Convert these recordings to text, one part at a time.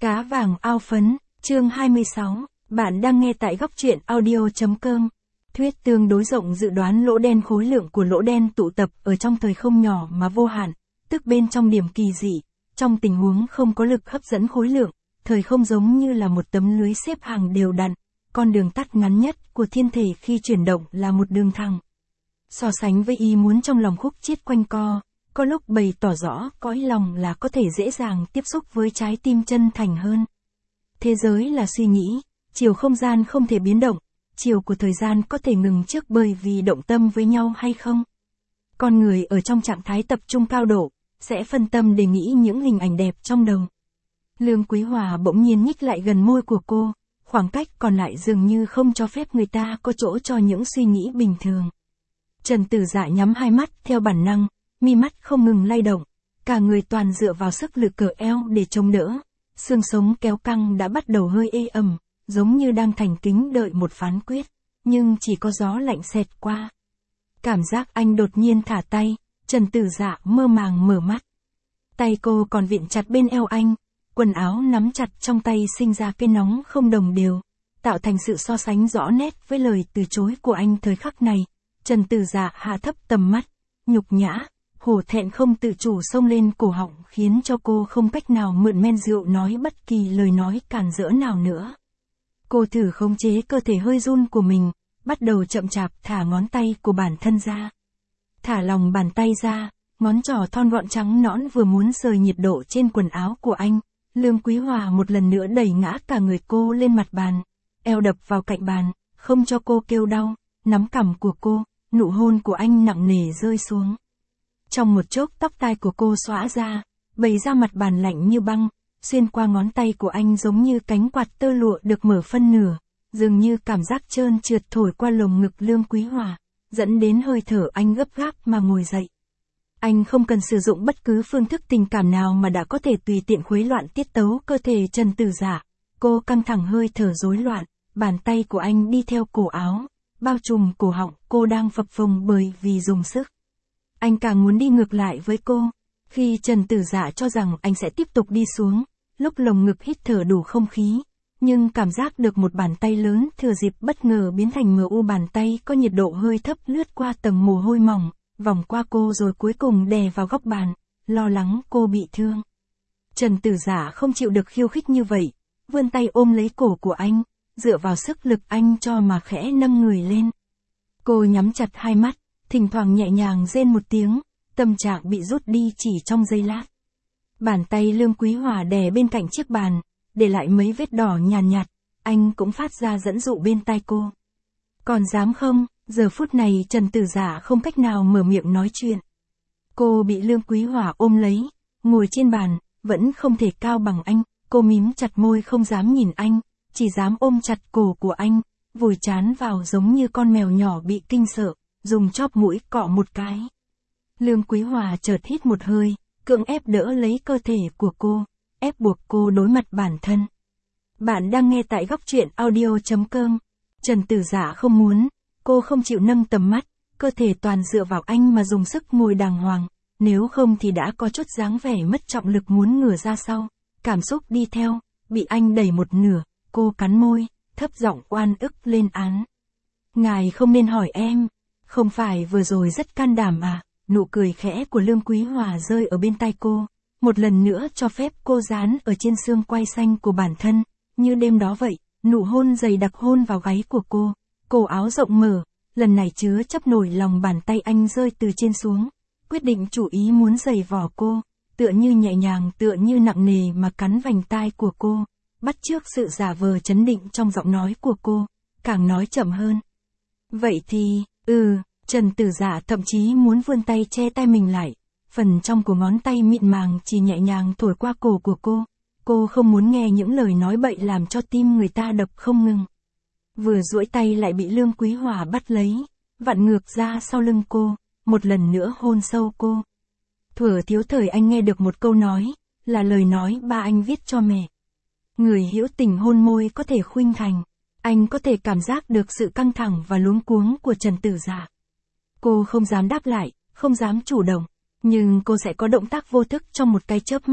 Cá vàng ao phấn, chương 26, bạn đang nghe tại góc truyện audio.com. Thuyết tương đối rộng dự đoán lỗ đen. Khối lượng của lỗ đen tụ tập ở trong thời không nhỏ mà vô hạn, tức bên trong điểm kỳ dị. Trong tình huống không có lực hấp dẫn khối lượng, thời không giống như là một tấm lưới xếp hàng đều đặn, con đường tắt ngắn nhất của thiên thể khi chuyển động là một đường thẳng. So sánh với ý muốn trong lòng khúc chiết quanh co, có lúc bày tỏ rõ cõi lòng là có thể dễ dàng tiếp xúc với trái tim chân thành hơn. Thế giới là suy nghĩ, chiều không gian không thể biến động, chiều của thời gian có thể ngừng trước bởi vì động tâm với nhau hay không. Con người ở trong trạng thái tập trung cao độ, sẽ phân tâm để nghĩ những hình ảnh đẹp trong đầu. Lương Quý Hòa bỗng nhiên nhích lại gần môi của cô, khoảng cách còn lại dường như không cho phép người ta có chỗ cho những suy nghĩ bình thường. Trần Tử Dạ nhắm hai mắt theo bản năng, mi mắt không ngừng lay động, cả người toàn dựa vào sức lực cờ eo để chống đỡ, xương sống kéo căng đã bắt đầu hơi ê ẩm, giống như đang thành kính đợi một phán quyết, nhưng chỉ có gió lạnh xẹt qua. Cảm giác anh đột nhiên thả tay, Trần Tử Dạ mơ màng mở mắt. Tay cô còn vịn chặt bên eo anh, quần áo nắm chặt trong tay sinh ra cái nóng không đồng đều, tạo thành sự so sánh rõ nét với lời từ chối của anh thời khắc này. Trần Tử Dạ hạ thấp tầm mắt, nhục nhã, hổ thẹn không tự chủ xông lên cổ họng khiến cho cô không cách nào mượn men rượu nói bất kỳ lời nói cản rỡ nào nữa. Cô thử khống chế cơ thể hơi run của mình, bắt đầu chậm chạp thả ngón tay của bản thân ra. Thả lòng bàn tay ra, ngón trỏ thon gọn trắng nõn vừa muốn rời nhiệt độ trên quần áo của anh, Lương Quý Hòa một lần nữa đẩy ngã cả người cô lên mặt bàn, eo đập vào cạnh bàn, không cho cô kêu đau, nắm cằm của cô, nụ hôn của anh nặng nề rơi xuống. Trong một chốc tóc tai của cô xõa ra, bày ra mặt bàn lạnh như băng, xuyên qua ngón tay của anh giống như cánh quạt tơ lụa được mở phân nửa, dường như cảm giác trơn trượt thổi qua lồng ngực Lương Quý Hòa, dẫn đến hơi thở anh gấp gáp mà ngồi dậy. Anh không cần sử dụng bất cứ phương thức tình cảm nào mà đã có thể tùy tiện khuấy loạn tiết tấu cơ thể Trần Tử Dạ. Cô căng thẳng hơi thở rối loạn, bàn tay của anh đi theo cổ áo, bao trùm cổ họng cô đang phập phồng bởi vì dùng sức. Anh càng muốn đi ngược lại với cô. Khi Trần Tử Dạ cho rằng anh sẽ tiếp tục đi xuống, lúc lồng ngực hít thở đủ không khí, nhưng cảm giác được một bàn tay lớn thừa dịp bất ngờ biến thành mờ u, bàn tay có nhiệt độ hơi thấp lướt qua tầng mồ hôi mỏng, vòng qua cô rồi cuối cùng đè vào góc bàn, lo lắng cô bị thương. Trần Tử Dạ không chịu được khiêu khích như vậy, vươn tay ôm lấy cổ của anh, dựa vào sức lực anh cho mà khẽ nâng người lên. Cô nhắm chặt hai mắt, thỉnh thoảng nhẹ nhàng rên một tiếng, tâm trạng bị rút đi chỉ trong giây lát. Bàn tay Lương Quý Hòa đè bên cạnh chiếc bàn, để lại mấy vết đỏ nhàn nhạt, anh cũng phát ra dẫn dụ bên tai cô. Còn dám không? Giờ phút này Trần Tử Dạ không cách nào mở miệng nói chuyện. Cô bị Lương Quý Hòa ôm lấy, ngồi trên bàn, vẫn không thể cao bằng anh, cô mím chặt môi không dám nhìn anh, chỉ dám ôm chặt cổ của anh, vùi trán vào giống như con mèo nhỏ bị kinh sợ, dùng chóp mũi cọ một cái. Lương Quý Hòa chợt hít một hơi, cưỡng ép đỡ lấy cơ thể của cô, ép buộc cô đối mặt bản thân. Bạn đang nghe tại góc truyện audio.com. Trần Tử Dạ không muốn, cô không chịu nâng tầm mắt, cơ thể toàn dựa vào anh mà dùng sức ngồi đàng hoàng, nếu không thì đã có chút dáng vẻ mất trọng lực muốn ngửa ra sau, cảm xúc đi theo, bị anh đẩy một nửa, cô cắn môi, thấp giọng oan ức lên án. Ngài không nên hỏi em, không phải vừa rồi rất can đảm à? Nụ cười khẽ của Lương Quý Hòa rơi ở bên tai cô, một lần nữa cho phép cô dán ở trên xương quai xanh của bản thân, như đêm đó vậy, nụ hôn dày đặc hôn vào gáy của cô, cổ áo rộng mở, lần này chứa chấp nổi lòng bàn tay anh rơi từ trên xuống, quyết định chủ ý muốn giày vò cô, tựa như nhẹ nhàng tựa như nặng nề mà cắn vành tai của cô, bắt chước sự giả vờ trấn định trong giọng nói của cô, càng nói chậm hơn. Vậy thì, Trần Tử Dạ thậm chí muốn vươn tay che tay mình lại, phần trong của ngón tay mịn màng chỉ nhẹ nhàng thổi qua cổ của cô không muốn nghe những lời nói bậy làm cho tim người ta đập không ngừng. Vừa duỗi tay lại bị Lương Quý Hòa bắt lấy, vặn ngược ra sau lưng cô, một lần nữa hôn sâu cô. Thuở thiếu thời anh nghe được một câu nói, là lời nói ba anh viết cho mẹ. Người hữu tình hôn môi có thể khuynh thành, anh có thể cảm giác được sự căng thẳng và luống cuống của Trần Tử Dạ. Cô không dám đáp lại, không dám chủ động, nhưng cô sẽ có động tác vô thức trong một cái chớp mắt,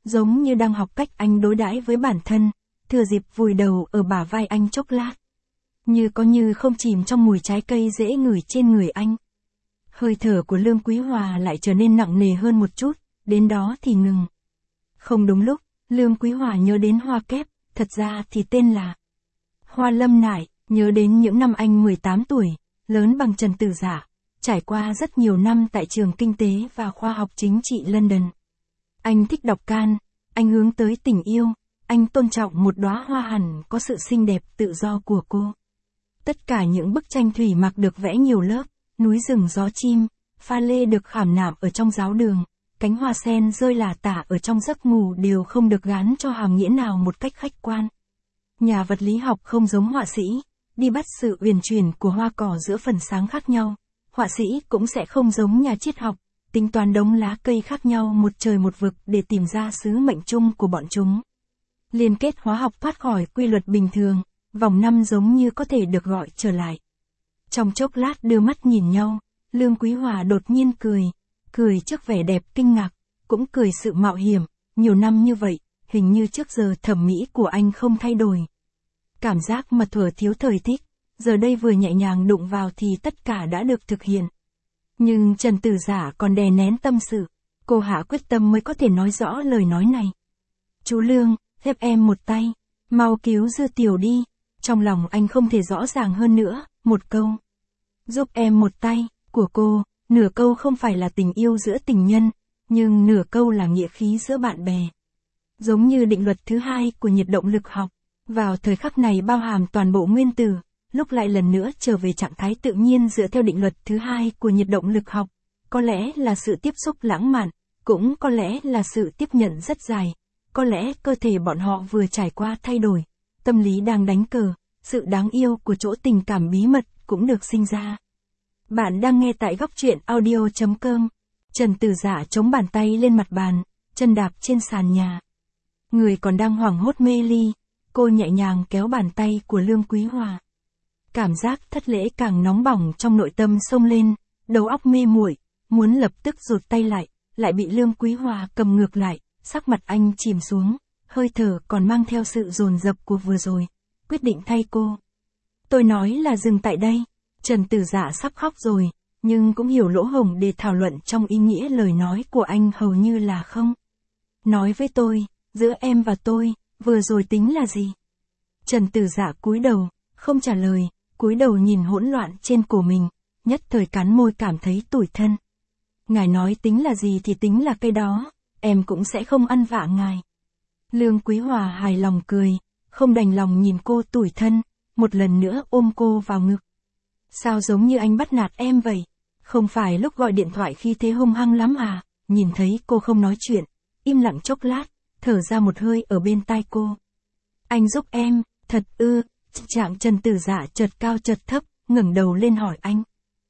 giống như đang học cách anh đối đãi với bản thân, thừa dịp vùi đầu ở bả vai anh chốc lát. Như có như không chìm trong mùi trái cây dễ ngửi trên người anh. Hơi thở của Lương Quý Hòa lại trở nên nặng nề hơn một chút, đến đó thì ngừng. Không đúng lúc, Lương Quý Hòa nhớ đến Hoa Kép, thật ra thì tên là Hoa Lâm Nải, nhớ đến những năm anh 18 tuổi, lớn bằng Trần Tử Dạ, trải qua rất nhiều năm tại trường Kinh tế và Khoa học Chính trị London. Anh thích đọc can, anh hướng tới tình yêu, anh tôn trọng một đóa hoa hẳn có sự xinh đẹp tự do của cô. Tất cả những bức tranh thủy mặc được vẽ nhiều lớp, núi rừng gió chim, pha lê được khảm nạm ở trong giáo đường, cánh hoa sen rơi lả tả ở trong giấc ngủ đều không được gán cho hàm nghĩa nào một cách khách quan. Nhà vật lý học không giống họa sĩ, đi bắt sự uyển chuyển của hoa cỏ giữa phần sáng khác nhau. Họa sĩ cũng sẽ không giống nhà triết học, tính toán đống lá cây khác nhau một trời một vực để tìm ra sứ mệnh chung của bọn chúng. Liên kết hóa học thoát khỏi quy luật bình thường, vòng năm giống như có thể được gọi trở lại. Trong chốc lát đưa mắt nhìn nhau, Lương Quý Hòa đột nhiên cười trước vẻ đẹp kinh ngạc, cũng cười sự mạo hiểm, nhiều năm như vậy, hình như trước giờ thẩm mỹ của anh không thay đổi. Cảm giác mà thuở thiếu thời thích, giờ đây vừa nhẹ nhàng đụng vào thì tất cả đã được thực hiện. Nhưng Trần Tử Dạ còn đè nén tâm sự, cô hạ quyết tâm mới có thể nói rõ lời nói này. Chú Lương, giúp em một tay, mau cứu Dư Tiểu đi, trong lòng anh không thể rõ ràng hơn nữa, một câu. Giúp em một tay, của cô, nửa câu không phải là tình yêu giữa tình nhân, nhưng nửa câu là nghĩa khí giữa bạn bè. Giống như định luật thứ hai của nhiệt động lực học, vào thời khắc này bao hàm toàn bộ nguyên tử, lúc lại lần nữa trở về trạng thái tự nhiên dựa theo định luật thứ hai của nhiệt động lực học, có lẽ là sự tiếp xúc lãng mạn, cũng có lẽ là sự tiếp nhận rất dài, có lẽ cơ thể bọn họ vừa trải qua thay đổi, tâm lý đang đánh cờ, sự đáng yêu của chỗ tình cảm bí mật cũng được sinh ra. Bạn đang nghe tại góc truyện audio.com. Trần Tử Dạ chống bàn tay lên mặt bàn, chân đạp trên sàn nhà. Người còn đang hoảng hốt mê ly, cô nhẹ nhàng kéo bàn tay của Lương Quý Hòa. Cảm giác thất lễ càng nóng bỏng trong nội tâm xông lên, đầu óc mê muội, muốn lập tức rụt tay lại bị Lương Quý Hòa cầm ngược lại, sắc mặt anh chìm xuống, hơi thở còn mang theo sự dồn dập của vừa rồi, quyết định thay cô. Tôi nói là dừng tại đây. Trần Tử Dạ sắp khóc rồi, nhưng cũng hiểu lỗ hổng để thảo luận trong ý nghĩa lời nói của anh hầu như là không. Nói với tôi, giữa em và tôi, vừa rồi tính là gì? Trần Tử Dạ cúi đầu, không trả lời, cúi đầu nhìn hỗn loạn trên cổ mình, nhất thời cắn môi cảm thấy tủi thân. Ngài nói tính là gì thì tính là cái đó, em cũng sẽ không ăn vạ ngài. Lương Quý Hòa hài lòng cười, không đành lòng nhìn cô tủi thân, một lần nữa ôm cô vào ngực. Sao giống như anh bắt nạt em vậy? Không phải lúc gọi điện thoại khi thế hung hăng lắm à? Nhìn thấy cô không nói chuyện, im lặng chốc lát, thở ra một hơi ở bên tai cô. Anh giúp em, thật ư? Trạng Trần Tử Dạ chợt cao chợt thấp, ngẩng đầu lên hỏi anh.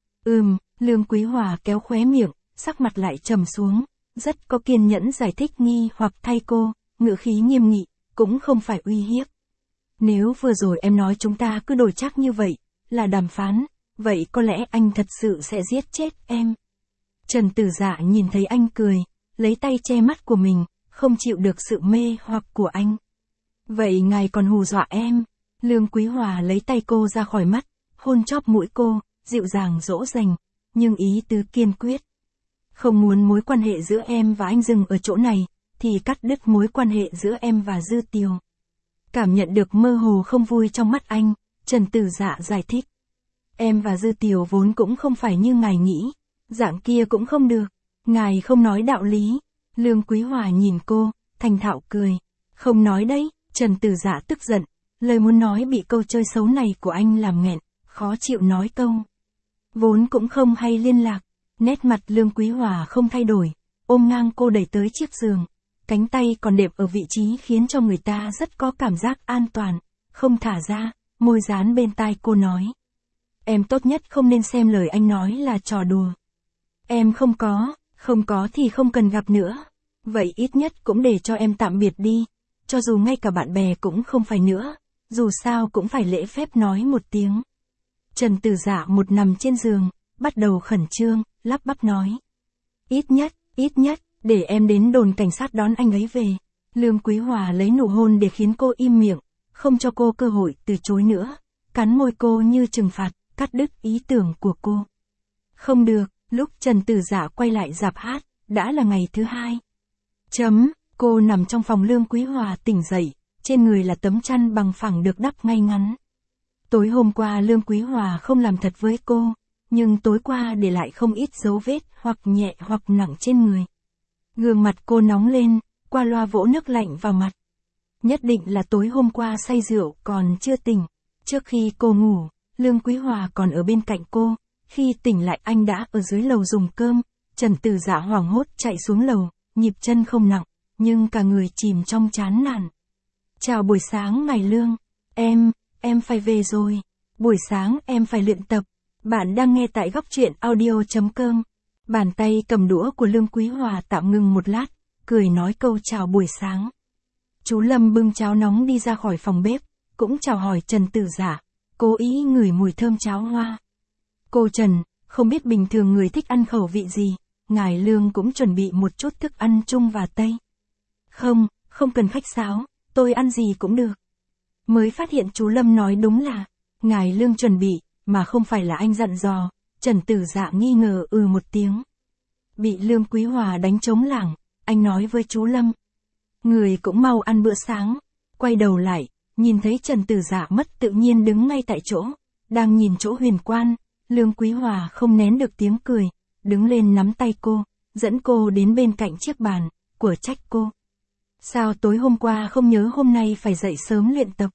Lương Quý Hòa kéo khóe miệng, sắc mặt lại trầm xuống, rất có kiên nhẫn giải thích nghi hoặc thay cô, ngữ khí nghiêm nghị, cũng không phải uy hiếp. Nếu vừa rồi em nói chúng ta cứ đổi chắc như vậy, là đàm phán, vậy có lẽ anh thật sự sẽ giết chết em. Trần Tử Dạ nhìn thấy anh cười, lấy tay che mắt của mình, không chịu được sự mê hoặc của anh. Vậy ngài còn hù dọa em? Lương Quý Hòa lấy tay cô ra khỏi mắt, hôn chóp mũi cô, dịu dàng dỗ dành, nhưng ý tứ kiên quyết. Không muốn mối quan hệ giữa em và anh dừng ở chỗ này, thì cắt đứt mối quan hệ giữa em và Dư Tiều. Cảm nhận được mơ hồ không vui trong mắt anh, Trần Tử Dạ giải thích. Em và Dư Tiều vốn cũng không phải như ngài nghĩ, dạng kia cũng không được, ngài không nói đạo lý. Lương Quý Hòa nhìn cô, thành thạo cười. Không nói đấy, Trần Tử Dạ tức giận, lời muốn nói bị câu chơi xấu này của anh làm nghẹn, khó chịu nói câu. Vốn cũng không hay liên lạc, nét mặt Lương Quý Hòa không thay đổi, ôm ngang cô đẩy tới chiếc giường, cánh tay còn đệm ở vị trí khiến cho người ta rất có cảm giác an toàn, không thả ra, môi dán bên tai cô nói. Em tốt nhất không nên xem lời anh nói là trò đùa. Em không có thì không cần gặp nữa. Vậy ít nhất cũng để cho em tạm biệt đi, cho dù ngay cả bạn bè cũng không phải nữa, dù sao cũng phải lễ phép nói một tiếng. Trần Tử Dạ một nằm trên giường, bắt đầu khẩn trương, lắp bắp nói. Ít nhất, để em đến đồn cảnh sát đón anh ấy về, Lương Quý Hòa lấy nụ hôn để khiến cô im miệng, không cho cô cơ hội từ chối nữa, cắn môi cô như trừng phạt, cắt đứt ý tưởng của cô. Không được, lúc Trần Tử Dạ quay lại rạp hát, đã là ngày thứ 2. Cô nằm trong phòng Lương Quý Hòa tỉnh dậy, trên người là tấm chăn bằng phẳng được đắp ngay ngắn. Tối hôm qua Lương Quý Hòa không làm thật với cô, nhưng tối qua để lại không ít dấu vết hoặc nhẹ hoặc nặng trên người. Gương mặt cô nóng lên, qua loa vỗ nước lạnh vào mặt. Nhất định là tối hôm qua say rượu còn chưa tỉnh. Trước khi cô ngủ, Lương Quý Hòa còn ở bên cạnh cô, khi tỉnh lại anh đã ở dưới lầu dùng cơm. Trần Tử Dạ hoảng hốt chạy xuống lầu, nhịp chân không nặng, nhưng cả người chìm trong chán nản. Chào buổi sáng ngài Lương, em phải về rồi. Buổi sáng em phải luyện tập. Bạn đang nghe tại góc truyện audio.com. Bàn tay cầm đũa của Lương Quý Hòa tạm ngừng một lát, cười nói câu chào buổi sáng. Chú Lâm bưng cháo nóng đi ra khỏi phòng bếp, cũng chào hỏi Trần Tử Dạ, cố ý ngửi mùi thơm cháo hoa. Cô Trần, không biết bình thường người thích ăn khẩu vị gì, ngài Lương cũng chuẩn bị một chút thức ăn Trung và Tây. Không cần khách sáo, tôi ăn gì cũng được. Mới phát hiện chú Lâm nói đúng là, ngài Lương chuẩn bị, mà không phải là anh dặn dò. Trần Tử Dạ nghi ngờ một tiếng. Bị Lương Quý Hòa đánh trống lảng, anh nói với chú Lâm. Người cũng mau ăn bữa sáng. Quay đầu lại, nhìn thấy Trần Tử Dạ mất tự nhiên đứng ngay tại chỗ, đang nhìn chỗ huyền quan. Lương Quý Hòa không nén được tiếng cười, đứng lên nắm tay cô, dẫn cô đến bên cạnh chiếc bàn, của trách cô. Sao tối hôm qua không nhớ hôm nay phải dậy sớm luyện tập?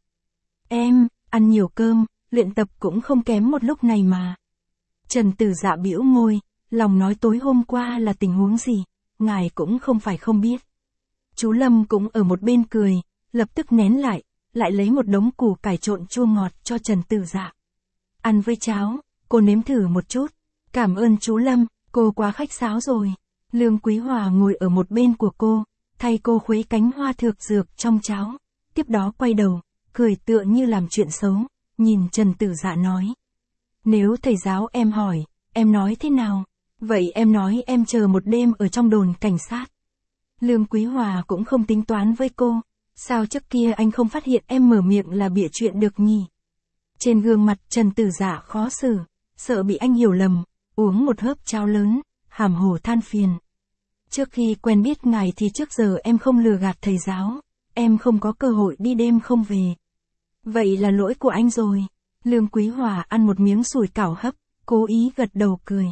Em, ăn nhiều cơm, luyện tập cũng không kém một lúc này mà. Trần Tử Dạ bĩu môi, lòng nói tối hôm qua là tình huống gì, ngài cũng không phải không biết. Chú Lâm cũng ở một bên cười, lập tức nén lại lấy một đống củ cải trộn chua ngọt cho Trần Tử Dạ. Ăn với cháo, cô nếm thử một chút. Cảm ơn chú Lâm, cô quá khách sáo rồi. Lương Quý Hòa ngồi ở một bên của cô, thay cô khuấy cánh hoa thược dược trong cháo. Tiếp đó quay đầu, cười tựa như làm chuyện xấu, nhìn Trần Tử Dạ nói. Nếu thầy giáo em hỏi, em nói thế nào? Vậy em nói em chờ một đêm ở trong đồn cảnh sát. Lương Quý Hòa cũng không tính toán với cô. Sao trước kia anh không phát hiện em mở miệng là bịa chuyện được nhỉ? Trên gương mặt Trần Tử Dạ khó xử, sợ bị anh hiểu lầm, uống một hớp cháo lớn, hàm hồ than phiền. Trước khi quen biết ngài thì trước giờ em không lừa gạt thầy giáo, em không có cơ hội đi đêm không về. Vậy là lỗi của anh rồi. Lương Quý Hòa ăn một miếng sủi cảo hấp, cố ý gật đầu cười.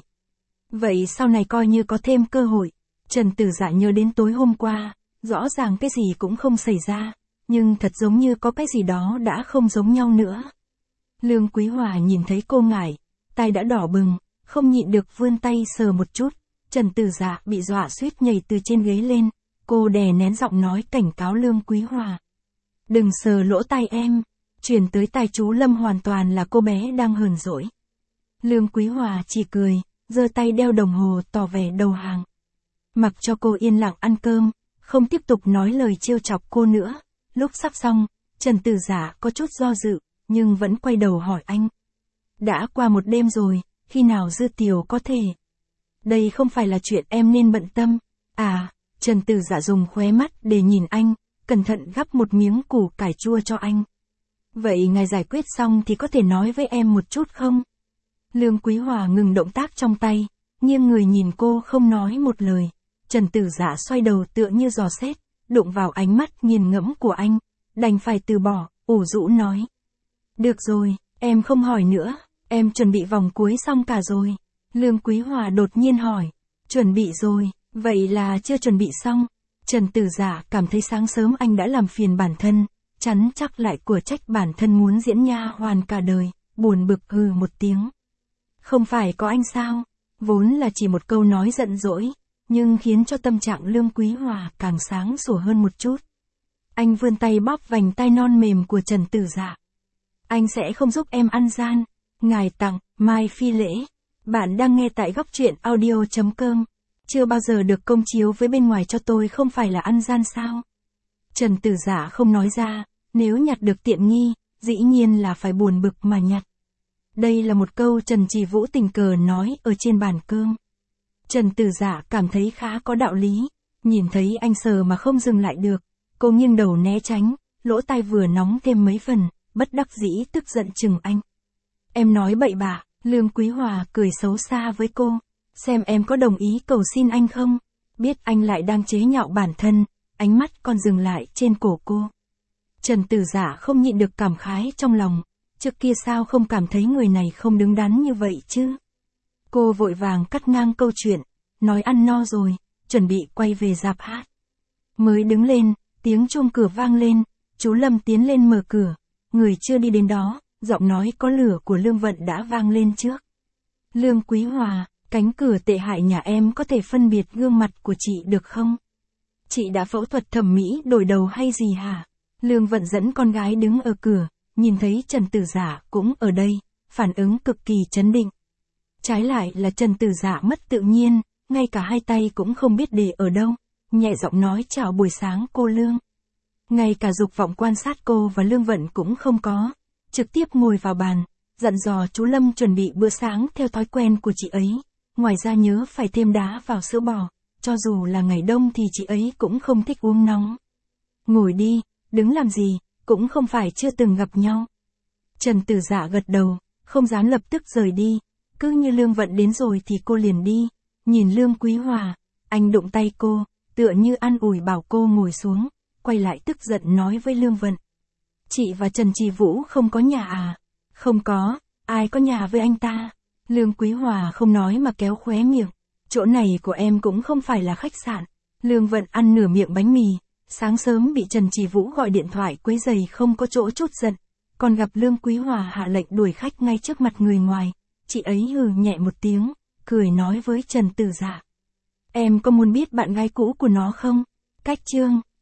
Vậy sau này coi như có thêm cơ hội. Trần Tử Dạ nhớ đến tối hôm qua, rõ ràng cái gì cũng không xảy ra, nhưng thật giống như có cái gì đó đã không giống nhau nữa. Lương Quý Hòa nhìn thấy cô ngại, tay đã đỏ bừng, không nhịn được vươn tay sờ một chút. Trần Tử Dạ bị dọa suýt nhảy từ trên ghế lên, cô đè nén giọng nói cảnh cáo Lương Quý Hòa. Đừng sờ lỗ tai em. Truyền tới tai chú Lâm hoàn toàn là cô bé đang hờn dỗi. Lương Quý Hòa chỉ cười, giơ tay đeo đồng hồ tỏ vẻ đầu hàng. Mặc cho cô yên lặng ăn cơm, không tiếp tục nói lời trêu chọc cô nữa. Lúc sắp xong, Trần Tử Dạ có chút do dự, nhưng vẫn quay đầu hỏi anh. Đã qua một đêm rồi, khi nào Dư Tiểu có thể? Đây không phải là chuyện em nên bận tâm. À, Trần Tử Dạ dùng khóe mắt để nhìn anh, cẩn thận gắp một miếng củ cải chua cho anh. Vậy ngài giải quyết xong thì có thể nói với em một chút không? Lương Quý Hòa ngừng động tác trong tay, nghiêng người nhìn cô không nói một lời. Trần Tử Dạ xoay đầu tựa như giò xét, đụng vào ánh mắt nghiền ngẫm của anh, đành phải từ bỏ, ủ rũ nói. Được rồi, em không hỏi nữa, em chuẩn bị vòng cuối xong cả rồi. Lương Quý Hòa đột nhiên hỏi, chuẩn bị rồi, vậy là chưa chuẩn bị xong. Trần Tử Dạ cảm thấy sáng sớm anh đã làm phiền bản thân, chắn chắc lại của trách bản thân muốn diễn nha hoàn cả đời, buồn bực hừ một tiếng. Không phải có anh sao? Vốn là chỉ một câu nói giận dỗi, nhưng khiến cho tâm trạng Lương Quý Hòa càng sáng sủa hơn một chút. Anh vươn tay bóp vành tai non mềm của Trần Tử Dạ. Anh sẽ không giúp em ăn gian. Ngài tặng, Mai Phi Lễ. Bạn đang nghe tại góc truyện audio.com. Chưa bao giờ được công chiếu với bên ngoài cho tôi không phải là ăn gian sao? Trần Tử Dạ không nói ra, nếu nhặt được tiện nghi, dĩ nhiên là phải buồn bực mà nhặt. Đây là một câu Trần Chỉ Vũ tình cờ nói ở trên bàn cơm. Trần Tử Dạ cảm thấy khá có đạo lý, nhìn thấy anh sờ mà không dừng lại được, Cô nghiêng đầu né tránh, lỗ tai vừa nóng thêm mấy phần, bất đắc dĩ tức giận chừng anh. Em nói bậy bạ, Lương Quý Hòa cười xấu xa với cô. Xem em có đồng ý cầu xin anh không? Biết anh lại đang chế nhạo bản thân, ánh mắt còn dừng lại trên cổ cô. Trần Tử Dạ không nhịn được cảm khái trong lòng. Trước kia sao không cảm thấy người này không đứng đắn như vậy chứ? Cô vội vàng cắt ngang câu chuyện, nói ăn no rồi, chuẩn bị quay về rạp hát. Mới đứng lên, tiếng chuông cửa vang lên, chú Lâm tiến lên mở cửa. Người chưa đi đến đó, giọng nói có lửa của Lương Vận đã vang lên trước. Lương Quý Hòa, cánh cửa tệ hại nhà em có thể phân biệt gương mặt của chị được không? Chị đã phẫu thuật thẩm mỹ đổi đầu hay gì hả? Lương Vận dẫn con gái đứng ở cửa, nhìn thấy Trần Tử Dạ cũng ở đây, phản ứng cực kỳ trấn định. Trái lại là Trần Tử Dạ mất tự nhiên, ngay cả hai tay cũng không biết để ở đâu, nhẹ giọng nói chào buổi sáng cô Lương. Ngay cả dục vọng quan sát cô và Lương Vận cũng không có, trực tiếp ngồi vào bàn, dặn dò chú Lâm chuẩn bị bữa sáng theo thói quen của chị ấy, ngoài ra nhớ phải thêm đá vào sữa bò, cho dù là ngày đông thì chị ấy cũng không thích uống nóng. Ngồi đi, đứng làm gì, cũng không phải chưa từng gặp nhau. Trần Tử Dạ gật đầu, không dám lập tức rời đi, cứ như Lương Vận đến rồi thì cô liền đi. Nhìn Lương Quý Hòa, anh đụng tay cô, tựa như an ủi bảo cô ngồi xuống, quay lại tức giận nói với Lương Vận. Chị và Trần Trì Vũ không có nhà à? Không có, ai có nhà với anh ta? Lương Quý Hòa không nói mà kéo khóe miệng. Chỗ này của em cũng không phải là khách sạn. Lương Vận ăn nửa miệng bánh mì, sáng sớm bị Trần Trì Vũ gọi điện thoại quấy rầy không có chỗ chút giận. Còn gặp Lương Quý Hòa hạ lệnh đuổi khách ngay trước mặt người ngoài. Chị ấy hừ nhẹ một tiếng, cười nói với Trần Tử Dạ. Em có muốn biết bạn gái cũ của nó không? Cách chương